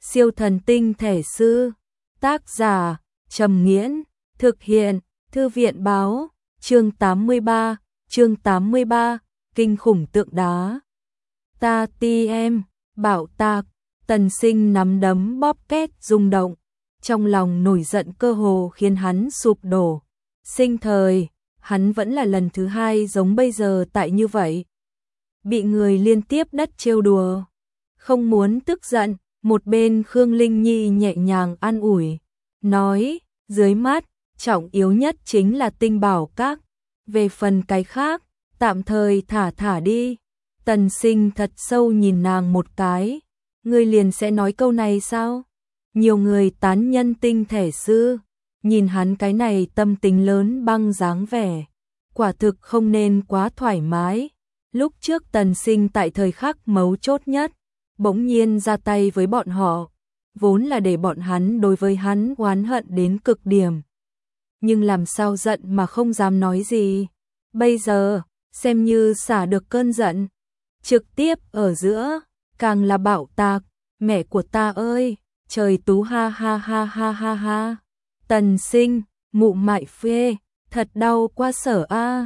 Siêu thần tinh thể sư. Tác giả Trầm Nghiễn. Thực hiện Thư viện báo. Chương 83. Kinh khủng tượng đá. Ta ti em. Bảo tạc. Tần Sinh nắm đấm bóp két rung động. Trong lòng nổi giận cơ hồ khiến hắn sụp đổ. Sinh thời, hắn vẫn là lần thứ hai giống bây giờ tại như vậy. Bị người liên tiếp đất trêu đùa. Không muốn tức giận, một bên Khương Linh Nhi nhẹ nhàng an ủi. Nói, dưới mắt, trọng yếu nhất chính là tinh bảo các. Về phần cái khác, tạm thời thả đi. Tần Sinh thật sâu nhìn nàng một cái. Ngươi liền sẽ nói câu này sao? Nhiều người tán nhân tinh thể sư. Nhìn hắn cái này tâm tình lớn băng dáng vẻ. Quả thực không nên quá thoải mái. Lúc trước Tần Sinh tại thời khắc mấu chốt nhất, bỗng nhiên ra tay với bọn họ. Vốn là để bọn hắn đối với hắn oán hận đến cực điểm. Nhưng làm sao giận mà không dám nói gì. Bây giờ, xem như xả được cơn giận. Trực tiếp ở giữa, càng là bạo tạc. Mẹ của ta ơi, trời tú ha ha ha ha ha ha. Tần Sinh, mụ mại phê, thật đau qua sở a.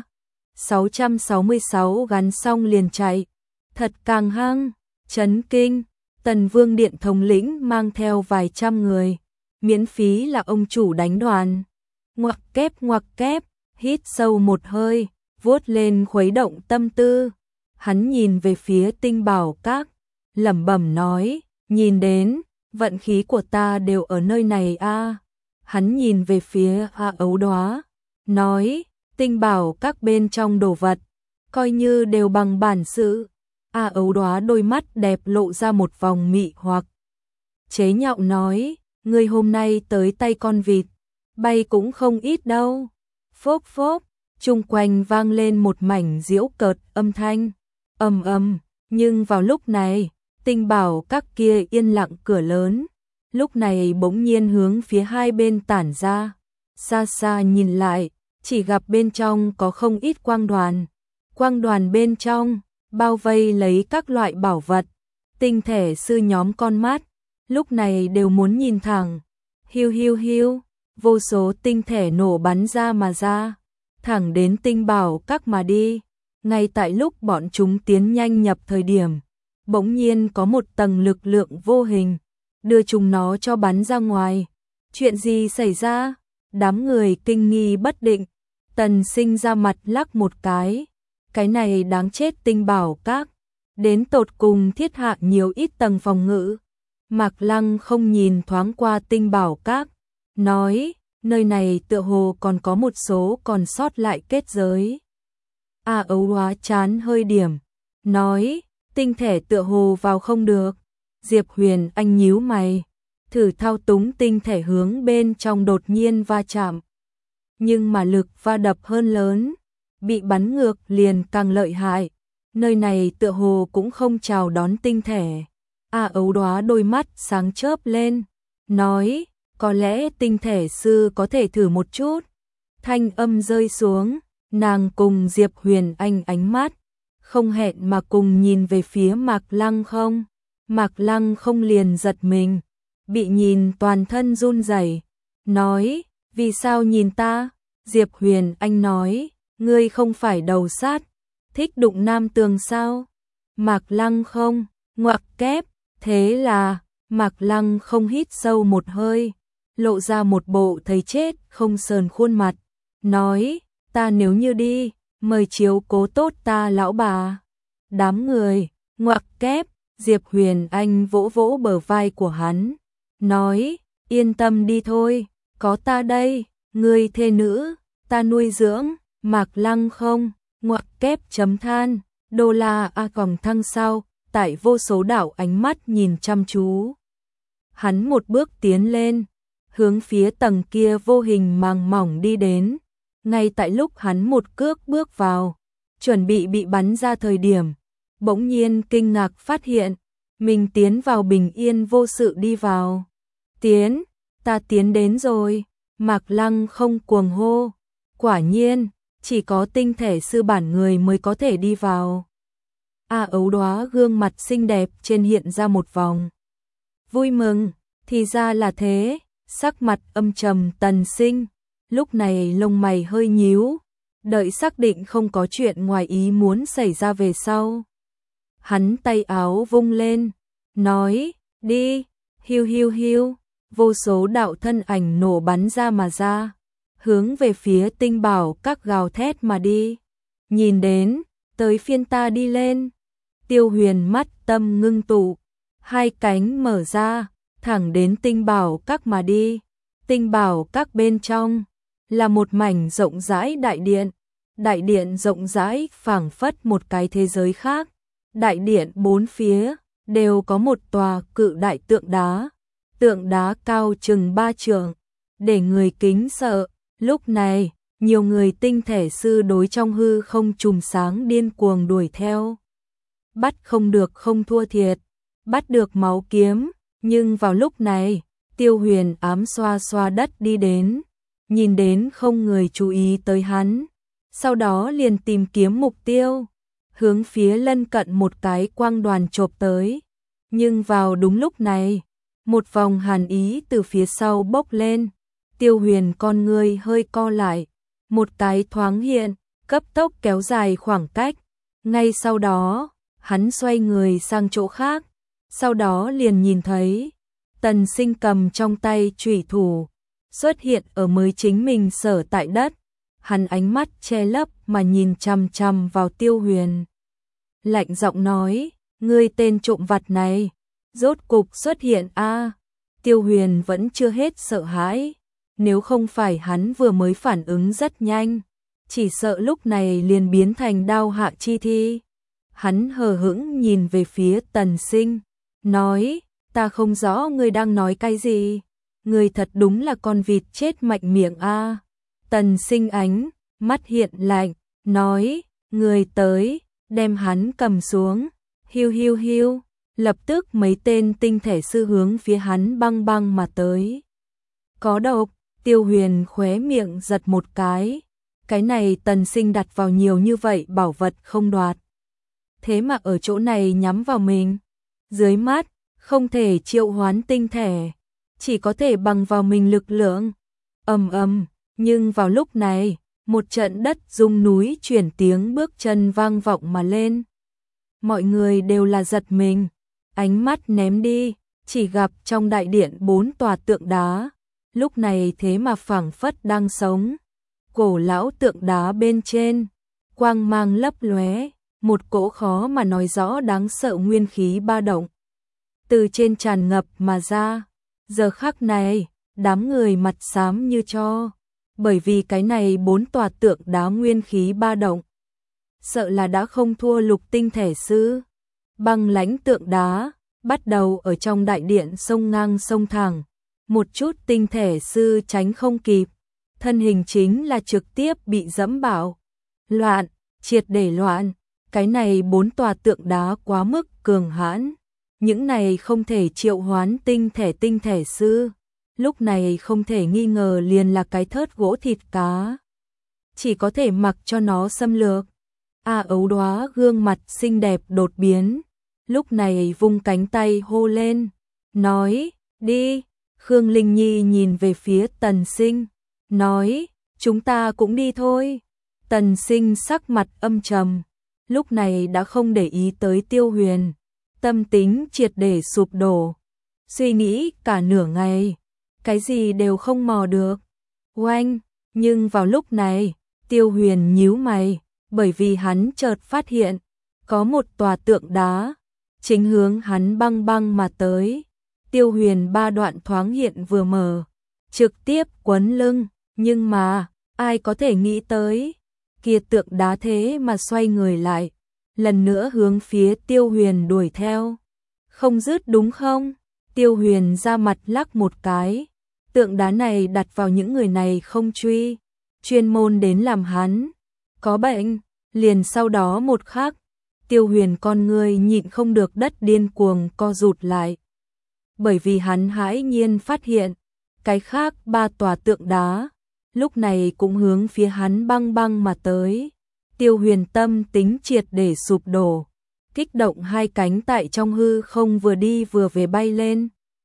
666 gắn xong liền chạy. Thật càng hăng, chấn kinh. Tần Vương Điện thống lĩnh mang theo vài trăm người. Miễn phí là ông chủ đánh đoàn. Ngoặc kép, hít sâu một hơi, vuốt lên khuấy động tâm tư. Hắn nhìn về phía tinh bảo các, lẩm bẩm nói, nhìn đến, vận khí của ta đều ở nơi này a. Hắn nhìn về phía A Ấu Đóa, nói, tinh bảo các bên trong đồ vật, coi như đều bằng bản sự. A Ấu Đóa đôi mắt đẹp lộ ra một vòng mị hoặc. Chế nhạo nói, ngươi hôm nay tới tay con vịt, bay cũng không ít đâu. Phốc phốc, chung quanh vang lên một mảnh giễu cợt âm thanh. Ầm, nhưng vào lúc này, tinh bảo các kia yên lặng cửa lớn. Lúc này bỗng nhiên hướng phía hai bên tản ra. Xa xa nhìn lại, chỉ gặp bên trong có không ít quang đoàn. Quang đoàn bên trong, bao vây lấy các loại bảo vật. Tinh thể sư nhóm con mắt, lúc này đều muốn nhìn thẳng. Hiu, vô số tinh thể nổ bắn ra mà ra. Thẳng đến tinh bảo các mà đi. Ngay tại lúc bọn chúng tiến nhanh nhập thời điểm, bỗng nhiên có một tầng lực lượng vô hình, đưa chúng nó cho bắn ra ngoài. Chuyện gì xảy ra? Đám người kinh nghi bất định. Tần Sinh ra mặt lắc một cái này đáng chết tinh bảo các. Đến tột cùng thiết hạ nhiều ít tầng phòng ngự. Mạc Lăng không nhìn thoáng qua tinh bảo các, nói, nơi này tựa hồ còn có một số còn sót lại kết giới. A Ấu Đóa chán hơi điểm, nói, tinh thể tựa hồ vào không được. Diệp Huyền Anh nhíu mày, thử thao túng tinh thể hướng bên trong đột nhiên va chạm. Nhưng mà lực va đập hơn lớn, bị bắn ngược liền càng lợi hại. Nơi này tựa hồ cũng không chào đón tinh thể. A Ấu Đóa đôi mắt sáng chớp lên, nói, có lẽ tinh thể sư có thể thử một chút. Thanh âm rơi xuống, nàng cùng Diệp Huyền Anh ánh mắt không hẹn mà cùng nhìn về phía Mạc Lăng không. Mạc Lăng không liền giật mình, bị nhìn toàn thân run rẩy, nói, vì sao nhìn ta? Diệp Huyền Anh nói, ngươi không phải đầu sát, thích đụng nam tường sao? Mạc Lăng không, ngoặc kép, thế là, Mạc Lăng không hít sâu một hơi, lộ ra một bộ thấy chết không sờn khuôn mặt, nói, ta nếu như đi, mời chiếu cố tốt ta lão bà. Đám người, ngoặc kép, Diệp Huyền Anh vỗ vỗ bờ vai của hắn, nói, yên tâm đi thôi, có ta đây, ngươi thê nữ, ta nuôi dưỡng. Mạc Lăng không, ngoặc kép chấm than, đô la a còng thăng sau, tại vô số đảo ánh mắt nhìn chăm chú. Hắn một bước tiến lên, hướng phía tầng kia vô hình màng mỏng đi đến. Ngay tại lúc hắn một cước bước vào, chuẩn bị bắn ra thời điểm, bỗng nhiên kinh ngạc phát hiện, mình tiến vào bình yên vô sự đi vào. Ta tiến đến rồi, Mạc Lăng không cuồng hô, quả nhiên, chỉ có tinh thể sư bản người mới có thể đi vào. A Ấu Đóa gương mặt xinh đẹp trên hiện ra một vòng Vui mừng, thì ra là thế, sắc mặt âm trầm Tần Sinh, lúc này lông mày hơi nhíu, đợi xác định không có chuyện ngoài ý muốn xảy ra về sau. Hắn tay áo vung lên, nói, đi, hiu hiu hiu, vô số đạo thân ảnh nổ bắn ra mà ra, hướng về phía Tinh Bảo Các gào thét mà đi. Nhìn đến, tới phiên ta đi lên. Tiêu Huyền mắt tâm ngưng tụ, hai cánh mở ra, thẳng đến Tinh Bảo Các mà đi. Tinh Bảo Các bên trong là một mảnh rộng rãi đại điện. Đại điện rộng rãi phảng phất một cái thế giới khác. Đại điện bốn phía đều có một tòa cự đại tượng đá cao chừng 3 trượng, để người kính sợ. Lúc này, nhiều người tinh thể sư đối trong hư không chùm sáng điên cuồng đuổi theo. Bắt không được không thua thiệt, bắt được máu kiếm, nhưng vào lúc này, Tiêu Huyền ám xoa xoa đất đi đến, nhìn đến không người chú ý tới hắn, sau đó liền tìm kiếm mục tiêu, hướng phía lân cận một cái quang đoàn chộp tới. Nhưng vào đúng lúc này, một vòng hàn ý từ phía sau bốc lên, Tiêu Huyền con ngươi hơi co lại, một cái thoáng hiện, cấp tốc kéo dài khoảng cách, ngay sau đó, hắn xoay người sang chỗ khác, sau đó liền nhìn thấy Tần Sinh cầm trong tay chủy thủ, xuất hiện ở mới chính mình sở tại đất. Hắn ánh mắt che lấp mà nhìn chằm chằm vào Tiêu Huyền. Lạnh giọng nói, ngươi tên trộm vặt này, rốt cục xuất hiện a. Tiêu Huyền vẫn chưa hết sợ hãi, nếu không phải hắn vừa mới phản ứng rất nhanh, chỉ sợ lúc này liền biến thành đao hạ chi thi. Hắn hờ hững nhìn về phía Tần Sinh, nói, ta không rõ ngươi đang nói cái gì, ngươi thật đúng là con vịt chết mạnh miệng a. Tần Sinh ánh mắt hiện lạnh, nói, ngươi tới, đem hắn cầm xuống. Hiu hiu hiu, lập tức mấy tên tinh thể sư hướng phía hắn băng băng mà tới. Có độc. Tiêu Huyền khóe miệng giật một cái này Tần Sinh đặt vào nhiều như vậy bảo vật không đoạt, thế mà ở chỗ này nhắm vào mình. Dưới mắt, không thể triệu hoán tinh thể, chỉ có thể bằng vào mình lực lượng. Ầm ầm, nhưng vào lúc này, một trận đất rung núi chuyển, tiếng bước chân vang vọng mà lên. Mọi người đều là giật mình, ánh mắt ném đi, chỉ gặp trong đại điện 4 tòa tượng đá, lúc này thế mà phảng phất đang sống. Cổ lão tượng đá bên trên, quang mang lấp lóe, một cỗ khó mà nói rõ đáng sợ nguyên khí ba động từ trên tràn ngập mà ra. Giờ khắc này, đám người mặt xám như tro, bởi vì cái này 4 tòa tượng đá nguyên khí ba động, sợ là đã không thua lục tinh thể sư. Băng lãnh tượng đá bắt đầu ở trong đại điện sông ngang sông thẳng, một chút tinh thể sư tránh không kịp, thân hình chính là trực tiếp bị dẫm bạo. Loạn, triệt để loạn, cái này 4 tòa tượng đá quá mức cường hãn, những này không thể triệu hoán tinh thể sư, lúc này không thể nghi ngờ liền là cái thớt gỗ thịt cá, chỉ có thể mặc cho nó xâm lược. Ấu Đóa gương mặt xinh đẹp đột biến, lúc này vung cánh tay hô lên, nói, đi. Khương Linh Nhi nhìn về phía Tần Sinh, nói, chúng ta cũng đi thôi. Tần Sinh sắc mặt âm trầm, lúc này đã không để ý tới Tiêu Huyền, tâm tính triệt để sụp đổ, suy nghĩ cả nửa ngày, cái gì đều không mò được. Oanh, nhưng vào lúc này, Tiêu Huyền nhíu mày, bởi vì hắn chợt phát hiện, có một tòa tượng đá, chính hướng hắn băng băng mà tới. Tiêu Huyền ba đoạn thoáng hiện vừa mở, trực tiếp quấn lưng, nhưng mà, ai có thể nghĩ tới, kia tượng đá thế mà xoay người lại, lần nữa hướng phía Tiêu Huyền đuổi theo. Không dứt đúng không? Tiêu Huyền ra mặt lắc một cái, tượng đá này đặt vào những người này không truy, chuyên môn đến làm hắn có bệnh. Liền sau đó một khắc, Tiêu Huyền con ngươi nhịn không được đất điên cuồng co rụt lại, bởi vì hắn hãi nhiên phát hiện, cái khác 3 tòa tượng đá, lúc này cũng hướng phía hắn băng băng mà tới. Tiêu Huyền tâm tính triệt để sụp đổ, kích động hai cánh tại trong hư không vừa đi vừa về bay lên.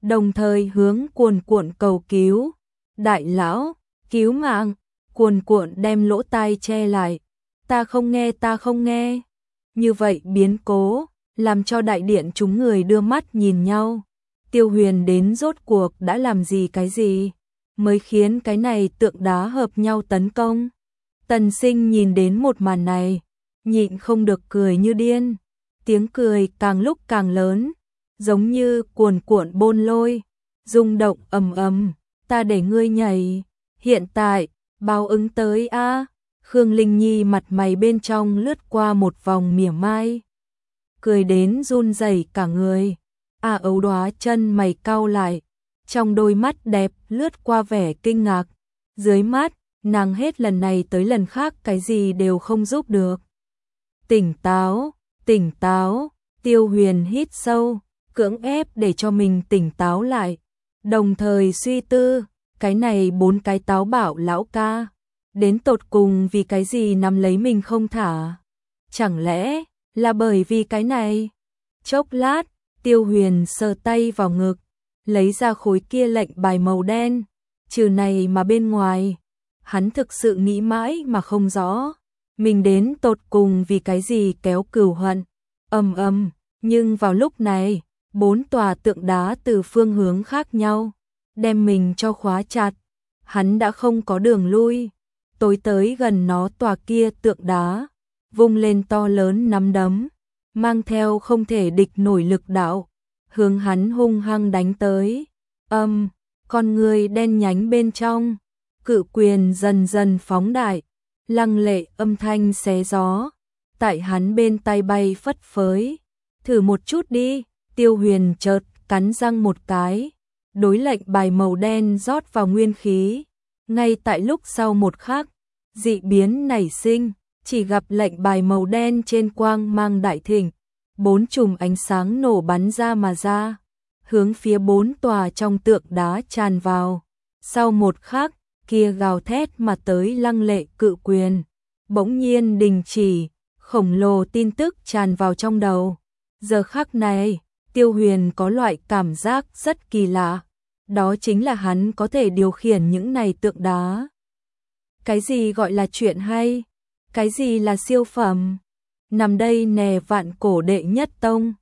đồng thời hướng Cuồn Cuộn cầu cứu. Đại lão, cứu mạng! Cuồn Cuộn đem lỗ tai che lại. Ta không nghe. Như vậy biến cố, làm cho đại điện chúng người đưa mắt nhìn nhau. Tiêu Huyền đến rốt cuộc đã làm gì cái gì, mới khiến cái này tượng đá hợp nhau tấn công. Tần Sinh nhìn đến một màn này, nhịn không được cười như điên. Tiếng cười càng lúc càng lớn, giống như cuồn cuộn bôn lôi, rung động ầm ầm. Ta để ngươi nhảy, hiện tại, báo ứng tới a. Khương Linh Nhi mặt mày bên trong lướt qua một vòng mỉa mai, cười đến run rẩy cả người. A Ấu Đóa chân mày cau lại, trong đôi mắt đẹp lướt qua vẻ kinh ngạc. Dưới mắt, nàng hết lần này tới lần khác cái gì đều không giúp được. Tỉnh táo, tỉnh táo. Tiêu Huyền hít sâu, cưỡng ép để cho mình tỉnh táo lại, đồng thời suy tư, cái này 4 cái táo bạo lão ca, đến tột cùng vì cái gì nắm lấy mình không thả? Chẳng lẽ là bởi vì cái này? Chốc lát, Tiêu Huyền sờ tay vào ngực, lấy ra khối kia lệnh bài màu đen, trừ này mà bên ngoài, hắn thực sự nghĩ mãi mà không rõ, mình đến tột cùng vì cái gì kéo cừu hận. Ầm ầm, nhưng vào lúc này, 4 tòa tượng đá từ phương hướng khác nhau, đem mình cho khóa chặt, hắn đã không có đường lui. Tối tới gần nó tòa kia tượng đá, vung lên to lớn nắm đấm, mang theo không thể địch nổi lực đạo, hướng hắn hung hăng đánh tới. Con người đen nhánh bên trong, cự quyền dần dần phóng đại, lăng lệ âm thanh xé gió, tại hắn bên tay bay phất phới. Thử một chút đi. Tiêu Huyền chợt cắn răng một cái, đối lệnh bài màu đen rót vào nguyên khí. Ngay tại lúc sau một khắc, dị biến nảy sinh, chỉ gặp lệnh bài màu đen trên quang mang đại thịnh, 4 chùm ánh sáng nổ bắn ra mà ra, hướng phía 4 tòa trong tượng đá tràn vào. Sau một khắc, kia gào thét mà tới lăng lệ cự quyền bỗng nhiên đình chỉ, khổng lồ tin tức tràn vào trong đầu. Giờ khắc này, Tiêu Huyền có loại cảm giác rất kỳ lạ, đó chính là hắn có thể điều khiển những này tượng đá. Cái gì gọi là chuyện hay? Cái gì là siêu phẩm? Nằm đây nè vạn cổ đệ nhất tông,